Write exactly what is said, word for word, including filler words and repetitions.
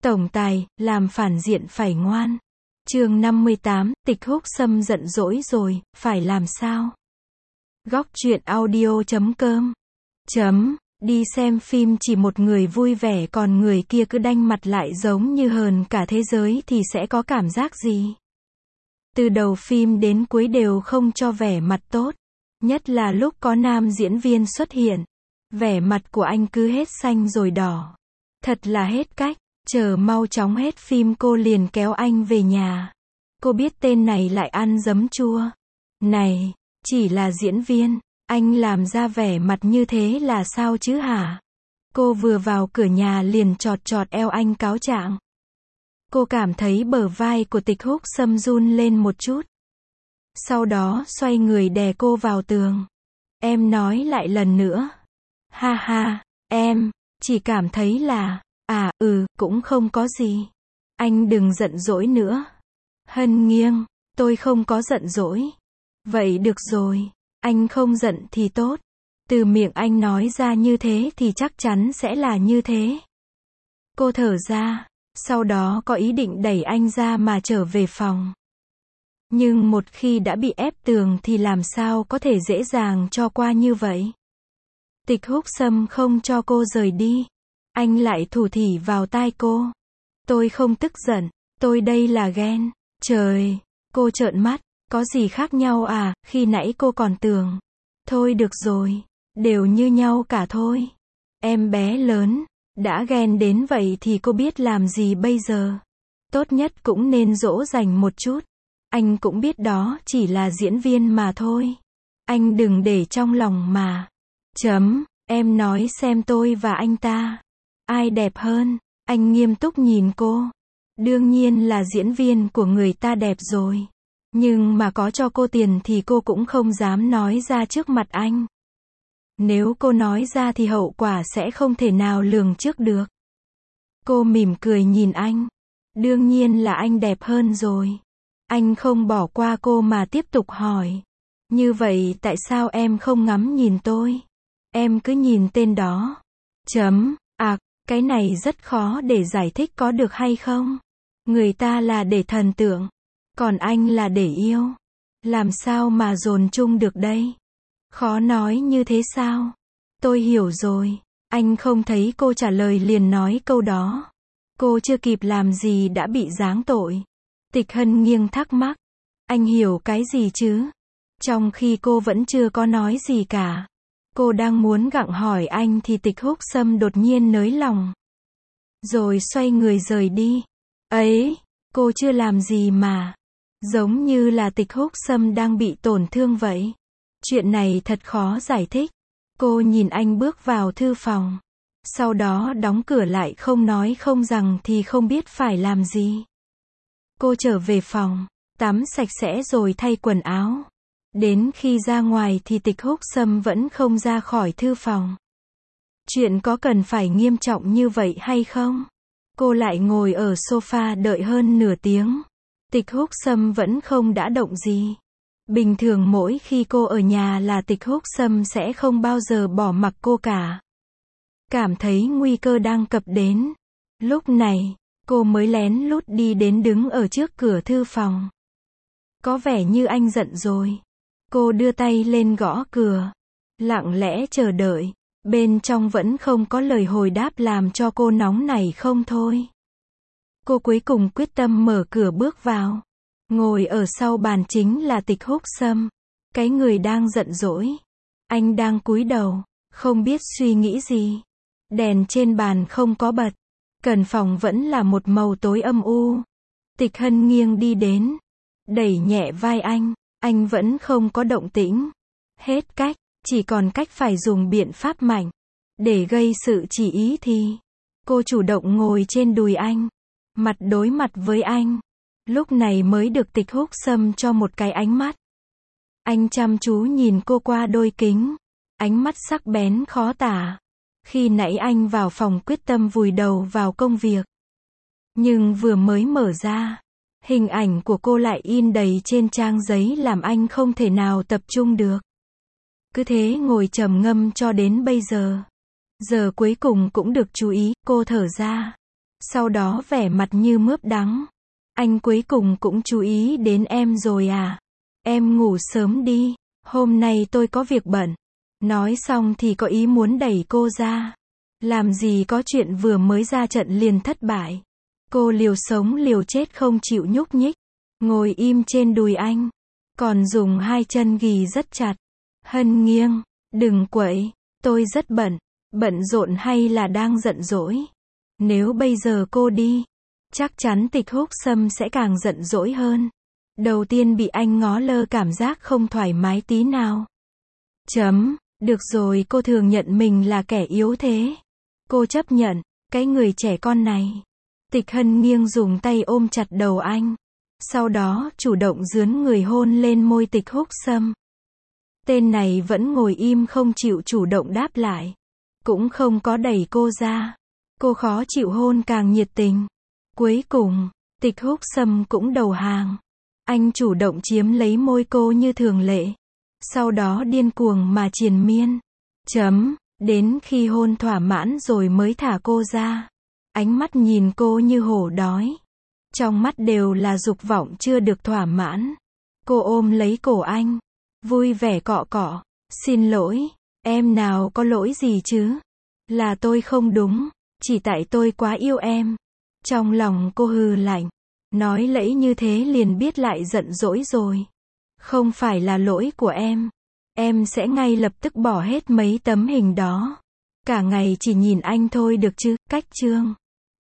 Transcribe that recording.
Tổng tài, làm phản diện phải ngoan. Chương năm mươi tám, Tịch Húc Sâm giận dỗi rồi, phải làm sao? Góc truyện audio chấm com. Chấm, đi xem phim chỉ một người vui vẻ còn người kia cứ đanh mặt lại giống như hờn cả thế giới thì sẽ có cảm giác gì? Từ đầu phim đến cuối đều không cho vẻ mặt tốt. Nhất là lúc có nam diễn viên xuất hiện. Vẻ mặt của anh cứ hết xanh rồi đỏ. Thật là hết cách. Chờ mau chóng hết phim cô liền kéo anh về nhà. Cô biết tên này lại ăn giấm chua. Này, chỉ là diễn viên, anh làm ra vẻ mặt như thế là sao chứ hả? Cô vừa vào cửa nhà liền chọt chọt eo anh cáo trạng. Cô cảm thấy bờ vai của Tịch Húc Sâm run lên một chút. Sau đó xoay người đè cô vào tường. Em nói lại lần nữa. Ha ha, em, chỉ cảm thấy là... À, ừ, cũng không có gì. Anh đừng giận dỗi nữa. Hân nghiêng, tôi không có giận dỗi. Vậy được rồi, anh không giận thì tốt. Từ miệng anh nói ra như thế thì chắc chắn sẽ là như thế. Cô thở ra, sau đó có ý định đẩy anh ra mà trở về phòng. Nhưng một khi đã bị ép tường thì làm sao có thể dễ dàng cho qua như vậy. Tịch Húc Sâm không cho cô rời đi. Anh lại thủ thỉ vào tai cô. Tôi không tức giận, tôi đây là ghen. Trời, cô trợn mắt, có gì khác nhau à, khi nãy cô còn tưởng. Thôi được rồi, đều như nhau cả thôi. Em bé lớn, đã ghen đến vậy thì cô biết làm gì bây giờ. Tốt nhất cũng nên dỗ dành một chút. Anh cũng biết đó chỉ là diễn viên mà thôi. Anh đừng để trong lòng mà. Chấm, em nói xem tôi và anh ta. Ai đẹp hơn? Anh nghiêm túc nhìn cô. Đương nhiên là diễn viên của người ta đẹp rồi. Nhưng mà có cho cô tiền thì cô cũng không dám nói ra trước mặt anh. Nếu cô nói ra thì hậu quả sẽ không thể nào lường trước được. Cô mỉm cười nhìn anh. Đương nhiên là anh đẹp hơn rồi. Anh không bỏ qua cô mà tiếp tục hỏi. Như vậy tại sao em không ngắm nhìn tôi? Em cứ nhìn tên đó. Chấm, à, cái này rất khó để giải thích có được hay không? Người ta là để thần tượng, còn anh là để yêu. Làm sao mà dồn chung được đây? Khó nói như thế sao? Tôi hiểu rồi. Anh không thấy cô trả lời liền nói câu đó. Cô chưa kịp làm gì đã bị giáng tội. Tịch Hân nghiêng thắc mắc. Anh hiểu cái gì chứ? Trong khi cô vẫn chưa có nói gì cả. Cô đang muốn gặng hỏi anh thì Tịch Húc Sâm đột nhiên nới lòng. Rồi xoay người rời đi. Ấy, cô chưa làm gì mà. Giống như là Tịch Húc Sâm đang bị tổn thương vậy. Chuyện này thật khó giải thích. Cô nhìn anh bước vào thư phòng. Sau đó đóng cửa lại không nói không rằng thì không biết phải làm gì. Cô trở về phòng, tắm sạch sẽ rồi thay quần áo. Đến khi ra ngoài thì Tịch Húc Sâm vẫn không ra khỏi thư phòng. Chuyện có cần phải nghiêm trọng như vậy hay không? Cô lại ngồi ở sofa đợi hơn nửa tiếng. Tịch Húc Sâm vẫn không đã động gì. Bình thường mỗi khi cô ở nhà là Tịch Húc Sâm sẽ không bao giờ bỏ mặc cô cả. Cảm thấy nguy cơ đang cập đến. Lúc này, cô mới lén lút đi đến đứng ở trước cửa thư phòng. Có vẻ như anh giận rồi. Cô đưa tay lên gõ cửa. Lặng lẽ chờ đợi. Bên trong vẫn không có lời hồi đáp làm cho cô nóng nảy không thôi. Cô cuối cùng quyết tâm mở cửa bước vào. Ngồi ở sau bàn chính là Tịch Húc Sâm. Cái người đang giận dỗi. Anh đang cúi đầu, không biết suy nghĩ gì. Đèn trên bàn không có bật. Căn phòng vẫn là một màu tối âm u. Tịch Hân nghiêng đi đến. Đẩy nhẹ vai anh. Anh vẫn không có động tĩnh. Hết cách. Chỉ còn cách phải dùng biện pháp mạnh. Để gây sự chỉ ý thì. Cô chủ động ngồi trên đùi anh. Mặt đối mặt với anh. Lúc này mới được Tịch Húc Sâm cho một cái ánh mắt. Anh chăm chú nhìn cô qua đôi kính. Ánh mắt sắc bén khó tả. Khi nãy anh vào phòng quyết tâm vùi đầu vào công việc. Nhưng vừa mới mở ra. Hình ảnh của cô lại in đầy trên trang giấy làm anh không thể nào tập trung được. Cứ thế ngồi trầm ngâm cho đến bây giờ. Giờ cuối cùng cũng được chú ý, cô thở ra. Sau đó vẻ mặt như mướp đắng. Anh cuối cùng cũng chú ý đến em rồi à? Em ngủ sớm đi, hôm nay tôi có việc bận. Nói xong thì có ý muốn đẩy cô ra. Làm gì có chuyện vừa mới ra trận liền thất bại. Cô liều sống liều chết không chịu nhúc nhích. Ngồi im trên đùi anh. Còn dùng hai chân ghì rất chặt. Hân nghiêng, đừng quậy, tôi rất bận. Bận rộn hay là đang giận dỗi? Nếu bây giờ cô đi, chắc chắn Tịch Húc Sâm sẽ càng giận dỗi hơn. Đầu tiên bị anh ngó lơ cảm giác không thoải mái tí nào. Chấm, được rồi, cô thừa nhận mình là kẻ yếu thế. Cô chấp nhận, cái người trẻ con này. Tịch Hân nghiêng dùng tay ôm chặt đầu anh. Sau đó, chủ động dướn người hôn lên môi Tịch Húc Sâm. Tên này vẫn ngồi im không chịu chủ động đáp lại. Cũng không có đẩy cô ra. Cô khó chịu hôn càng nhiệt tình. Cuối cùng, Tịch Húc Sâm cũng đầu hàng. Anh chủ động chiếm lấy môi cô như thường lệ. Sau đó điên cuồng mà triền miên. Chấm, đến khi hôn thỏa mãn rồi mới thả cô ra. Ánh mắt nhìn cô như hổ đói. Trong mắt đều là dục vọng chưa được thỏa mãn. Cô ôm lấy cổ anh. Vui vẻ cọ cọ. Xin lỗi, em nào có lỗi gì chứ? Là tôi không đúng. Chỉ tại tôi quá yêu em. Trong lòng cô hừ lạnh. Nói lẫy như thế liền biết lại giận dỗi rồi. Không phải là lỗi của em. Em sẽ ngay lập tức bỏ hết mấy tấm hình đó. Cả ngày chỉ nhìn anh thôi được chứ, cách chương.